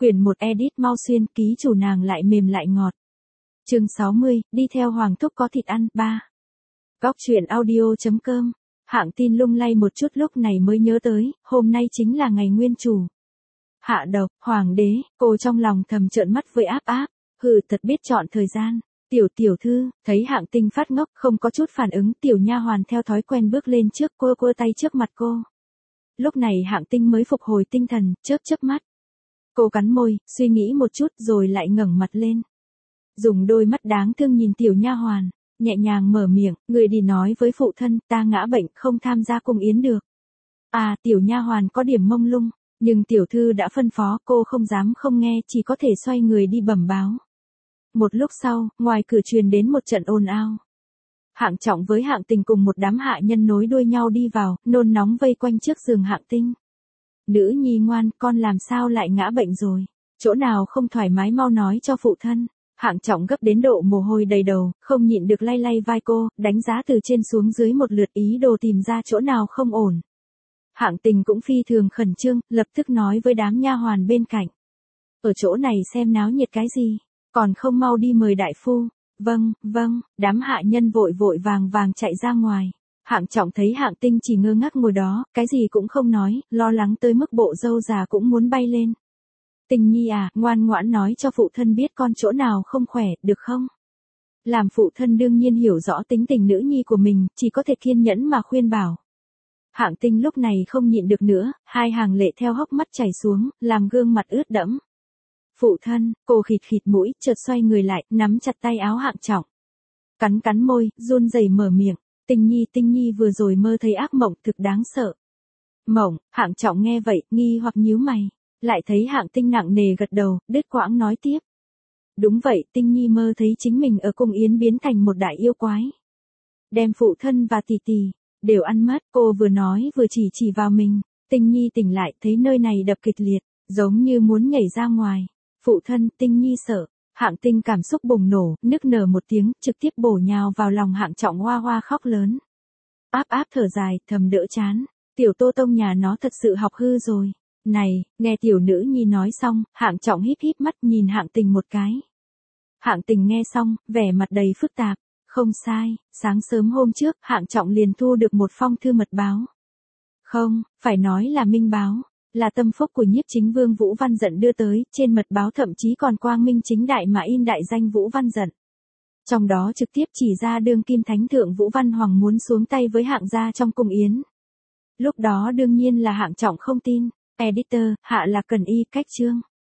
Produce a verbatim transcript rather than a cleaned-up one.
Quyển một edit mau xuyên, ký chủ nàng lại mềm lại ngọt. Chương sáu mươi, đi theo Hoàng thúc có thịt ăn, ba. Góc truyện audio chấm com. Hạng tin lung lay một chút lúc này mới nhớ tới, hôm nay chính là ngày nguyên chủ. Hạ độc, hoàng đế, cô trong lòng thầm trợn mắt với áp áp, hừ thật biết chọn thời gian. Tiểu tiểu thư, thấy Hạng tinh phát ngốc không có chút phản ứng, tiểu nha hoàn theo thói quen bước lên trước cô cua tay trước mặt cô. Lúc này Hạng tinh mới phục hồi tinh thần, chớp chớp mắt. Cô cắn môi, suy nghĩ một chút rồi lại ngẩng mặt lên. Dùng đôi mắt đáng thương nhìn tiểu nha hoàn, nhẹ nhàng mở miệng, người đi nói với phụ thân, ta ngã bệnh không tham gia cung yến được. À, tiểu nha hoàn có điểm mông lung, nhưng tiểu thư đã phân phó, cô không dám không nghe, chỉ có thể xoay người đi bẩm báo. Một lúc sau, ngoài cửa truyền đến một trận ồn ào. Hạng Trọng với Hạng Tình cùng một đám hạ nhân nối đuôi nhau đi vào, nôn nóng vây quanh trước giường Hạng Tinh. Nữ nhi ngoan, con làm sao lại ngã bệnh rồi? Chỗ nào không thoải mái mau nói cho phụ thân. Hạng Trọng gấp đến độ mồ hôi đầy đầu, không nhịn được lay lay vai cô, đánh giá từ trên xuống dưới một lượt ý đồ tìm ra chỗ nào không ổn. Hạng Tình cũng phi thường khẩn trương, lập tức nói với đám nha hoàn bên cạnh. Ở chỗ này xem náo nhiệt cái gì, còn không mau đi mời đại phu. Vâng, vâng, đám hạ nhân vội vội vàng vàng chạy ra ngoài. Hạng Trọng thấy Hạng Tinh chỉ ngơ ngác ngồi đó, cái gì cũng không nói, lo lắng tới mức bộ râu già cũng muốn bay lên. Tình nhi à, ngoan ngoãn nói cho phụ thân biết con chỗ nào không khỏe, được không? Làm phụ thân đương nhiên hiểu rõ tính tình nữ nhi của mình, chỉ có thể kiên nhẫn mà khuyên bảo. Hạng Tinh lúc này không nhịn được nữa, hai hàng lệ theo hốc mắt chảy xuống, làm gương mặt ướt đẫm. Phụ thân, cô khịt khịt mũi, chợt xoay người lại, nắm chặt tay áo Hạng Trọng. Cắn cắn môi, run rẩy mở miệng, Tinh nhi Tinh nhi vừa rồi mơ thấy ác mộng thực đáng sợ. Mộng, Hạng Trọng nghe vậy, nghi hoặc nhíu mày, lại thấy Hạng Tinh nặng nề gật đầu, đứt quãng nói tiếp. Đúng vậy, Tinh nhi mơ thấy chính mình ở cung yến biến thành một đại yêu quái. Đem phụ thân và tỷ tỷ, đều ăn mất, cô vừa nói vừa chỉ chỉ vào mình, Tinh nhi tỉnh lại thấy nơi này đập kịch liệt, giống như muốn nhảy ra ngoài. Phụ thân, Tinh nhi sợ. Hạng Tinh cảm xúc bùng nổ, nức nở một tiếng, trực tiếp bổ nhào vào lòng Hạng Trọng hoa hoa khóc lớn. Áp áp thở dài, thầm đỡ chán. Tiểu Tô Tông nhà nó thật sự học hư rồi. Này, nghe tiểu nữ nhi nói xong, Hạng Trọng híp híp mắt nhìn Hạng Tình một cái. Hạng Tình nghe xong, vẻ mặt đầy phức tạp. Không sai, sáng sớm hôm trước, Hạng Trọng liền thu được một phong thư mật báo. Không, phải nói là minh báo. Là tâm phúc của nhiếp chính vương Vũ Văn Dận đưa tới, trên mật báo thậm chí còn quang minh chính đại mà in đại danh Vũ Văn Dận. Trong đó trực tiếp chỉ ra đương kim thánh thượng Vũ Văn Hoàng muốn xuống tay với Hạng gia trong cung yến. Lúc đó đương nhiên là Hạng Trọng không tin. Editor, hạ là cần y cách chương.